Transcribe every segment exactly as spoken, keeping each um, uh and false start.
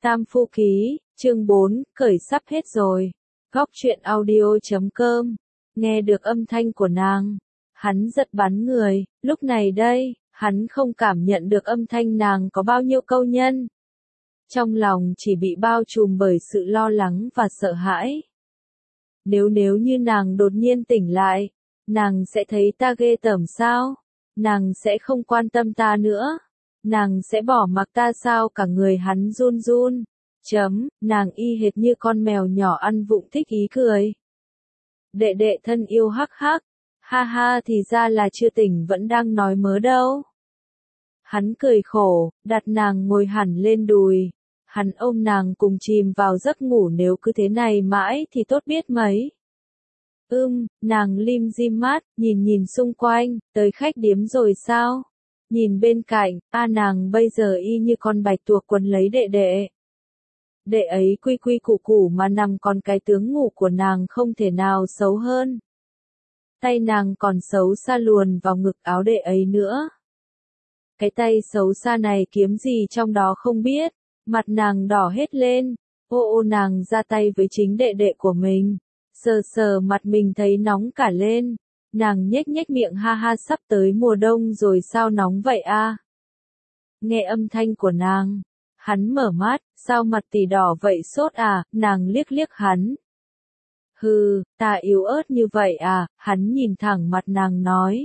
Tam Phu Ký, chương bốn, cởi sắp hết rồi. Góc truyện audio chấm com. Nghe được âm thanh của nàng, hắn giật bắn người, lúc này đây, hắn không cảm nhận được âm thanh nàng có bao nhiêu câu nhân. Trong lòng chỉ bị bao trùm bởi sự lo lắng và sợ hãi. Nếu nếu như nàng đột nhiên tỉnh lại, nàng sẽ thấy ta ghê tởm sao? Nàng sẽ không quan tâm ta nữa. Nàng sẽ bỏ mặc ta sao? Cả người hắn run run. Chấm, nàng y hệt như con mèo nhỏ ăn vụng thích ý cười. Đệ đệ thân yêu hắc hắc. Ha ha, thì ra là chưa tỉnh vẫn đang nói mớ đâu. Hắn cười khổ, đặt nàng ngồi hẳn lên đùi. Hắn ôm nàng cùng chìm vào giấc ngủ, nếu cứ thế này mãi thì tốt biết mấy. Ưm, nàng lim dim mắt, nhìn nhìn xung quanh, tới khách điếm rồi sao? Nhìn bên cạnh, a nàng bây giờ y như con bạch tuộc quấn lấy đệ đệ. Đệ ấy quy quy củ củ mà nằm, còn cái tướng ngủ của nàng không thể nào xấu hơn. Tay nàng còn xấu xa luồn vào ngực áo đệ ấy nữa. Cái tay xấu xa này kiếm gì trong đó không biết, mặt nàng đỏ hết lên, ô ô nàng ra tay với chính đệ đệ của mình, sờ sờ mặt mình thấy nóng cả lên, nàng nhếch nhếch miệng ha ha, sắp tới mùa đông rồi sao nóng vậy a? Nghe âm thanh của nàng, hắn mở mắt, sao mặt tỷ đỏ vậy sốt à, nàng liếc liếc hắn. Hừ, ta yếu ớt như vậy à, hắn nhìn thẳng mặt nàng nói.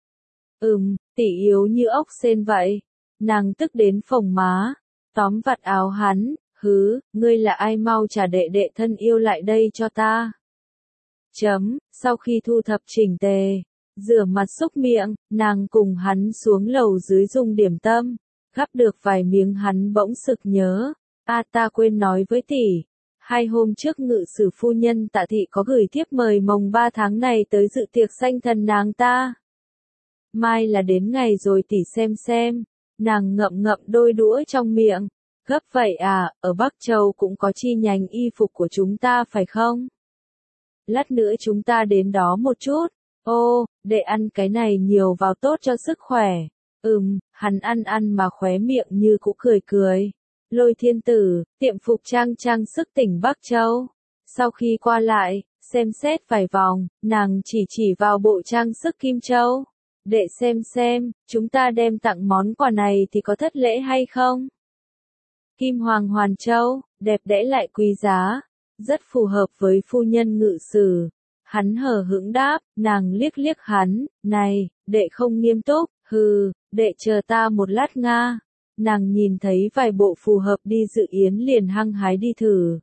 Ừm, tỷ yếu như ốc sên vậy. Nàng tức đến phồng má, tóm vặt áo hắn, hứ, ngươi là ai, mau trả đệ đệ thân yêu lại đây cho ta. Chấm, sau khi thu thập chỉnh tề, rửa mặt xúc miệng, nàng cùng hắn xuống lầu dưới dùng điểm tâm, gắp được vài miếng hắn bỗng sực nhớ, a ta quên nói với tỷ, hai hôm trước ngự sử phu nhân Tạ thị có gửi thiếp mời mồng ba tháng này tới dự tiệc sanh thần nàng ta. Mai là đến ngày rồi, tỷ xem xem. Nàng ngậm ngậm đôi đũa trong miệng. Gấp vậy à, ở Bắc Châu cũng có chi nhánh y phục của chúng ta phải không? Lát nữa chúng ta đến đó một chút. Ô, để ăn cái này nhiều vào tốt cho sức khỏe. Ừm, hắn ăn ăn mà khóe miệng như cũng cười cười. Lôi Thiên Tử, tiệm phục trang trang sức tỉnh Bắc Châu. Sau khi qua lại, xem xét vài vòng, nàng chỉ chỉ vào bộ trang sức Kim Châu. Để xem xem, chúng ta đem tặng món quà này thì có thất lễ hay không? Kim Hoàng Hoàn Châu, đẹp đẽ lại quý giá, rất phù hợp với phu nhân ngự sử. Hắn hờ hững đáp, nàng liếc liếc hắn, này, đệ không nghiêm túc, hừ, đệ chờ ta một lát nga. Nàng nhìn thấy vài bộ phù hợp đi dự yến liền hăng hái đi thử.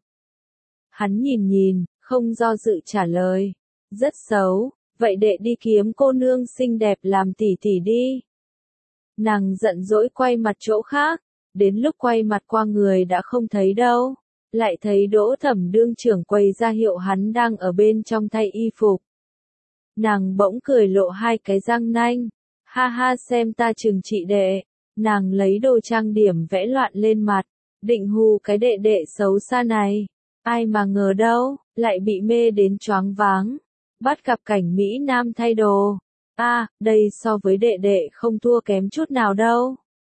Hắn nhìn nhìn, không do dự trả lời, rất xấu. Vậy đệ đi kiếm cô nương xinh đẹp làm tỷ tỷ đi. Nàng giận dỗi quay mặt chỗ khác, đến lúc quay mặt qua người đã không thấy đâu, lại thấy Đỗ Thẩm đương trưởng quầy ra hiệu hắn đang ở bên trong thay y phục. Nàng bỗng cười lộ hai cái răng nanh, ha ha, xem ta trừng trị đệ. Nàng lấy đồ trang điểm vẽ loạn lên mặt, định hù cái đệ đệ xấu xa này, ai mà ngờ đâu, lại bị mê đến choáng váng. Bắt gặp cảnh Mỹ Nam thay đồ. A, à, đây so với đệ đệ không thua kém chút nào đâu.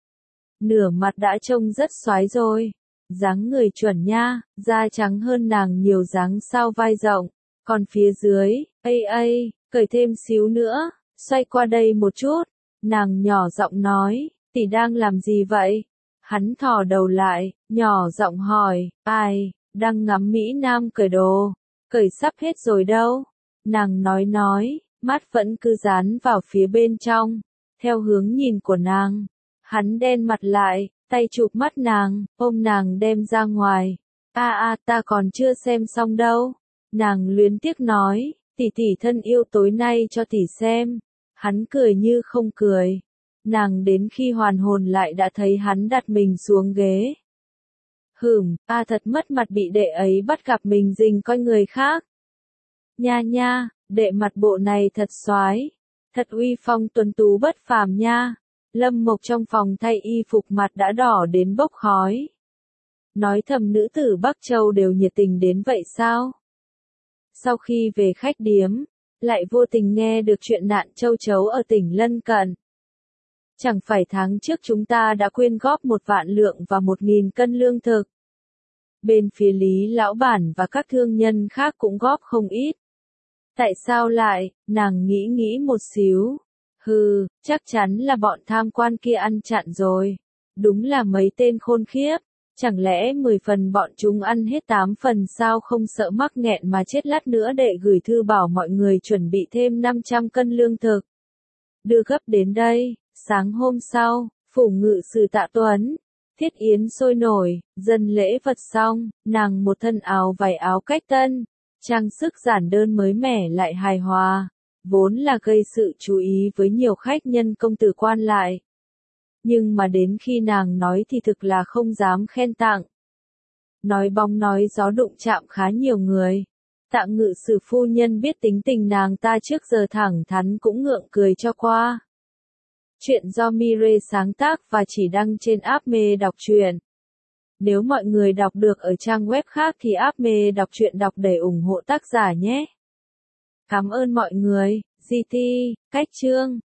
Nửa mặt đã trông rất xoái rồi. Dáng người chuẩn nha, da trắng hơn nàng nhiều, dáng sao vai rộng. Còn phía dưới, ây ây, cởi thêm xíu nữa, xoay qua đây một chút. Nàng nhỏ giọng nói, tỷ đang làm gì vậy? Hắn thò đầu lại, nhỏ giọng hỏi, ai, đang ngắm Mỹ Nam cởi đồ. Cởi sắp hết rồi đâu. Nàng nói nói, mắt vẫn cứ dán vào phía bên trong, theo hướng nhìn của nàng. Hắn đen mặt lại, tay chụp mắt nàng, ôm nàng đem ra ngoài. A a, ta còn chưa xem xong đâu. Nàng luyến tiếc nói, tỷ tỷ thân yêu tối nay cho tỷ xem. Hắn cười như không cười. Nàng đến khi hoàn hồn lại đã thấy hắn đặt mình xuống ghế. Hửm, a thật mất mặt bị đệ ấy bắt gặp mình rình coi người khác. Nha nha, đệ mặt bộ này thật soái, thật uy phong tuấn tú bất phàm nha. Lâm Mộc trong phòng thay y phục mặt đã đỏ đến bốc khói. Nói thầm nữ tử Bắc Châu đều nhiệt tình đến vậy sao? Sau khi về khách điếm, lại vô tình nghe được chuyện nạn châu chấu ở tỉnh lân cận. Chẳng phải tháng trước chúng ta đã quyên góp một vạn lượng và một nghìn cân lương thực. Bên phía Lý lão bản và các thương nhân khác cũng góp không ít. Tại sao lại, nàng nghĩ nghĩ một xíu. Hừ, chắc chắn là bọn tham quan kia ăn chặn rồi. Đúng là mấy tên khôn khiếp. Chẳng lẽ mười phần bọn chúng ăn hết tám phần sao không sợ mắc nghẹn mà chết lát nữa để gửi thư bảo mọi người chuẩn bị thêm năm trăm cân lương thực. Đưa gấp đến đây, sáng hôm sau, phủ ngự sử Tạ Tuấn. Thiết yến sôi nổi, dân lễ vật xong, nàng một thân áo vải áo cách tân, trang sức giản đơn mới mẻ lại hài hòa, vốn là gây sự chú ý với nhiều khách nhân công tử quan lại. Nhưng mà đến khi nàng nói thì thực là không dám khen tặng. Nói bóng nói gió đụng chạm khá nhiều người. Tạ ngự sử phu nhân biết tính tình nàng ta trước giờ thẳng thắn cũng ngượng cười cho qua. Chuyện do Mire sáng tác và chỉ đăng trên app Mê đọc truyện. Nếu mọi người đọc được ở trang web khác thì app Mê đọc truyện đọc để ủng hộ tác giả nhé. Cảm ơn mọi người. giê tê, cách chương.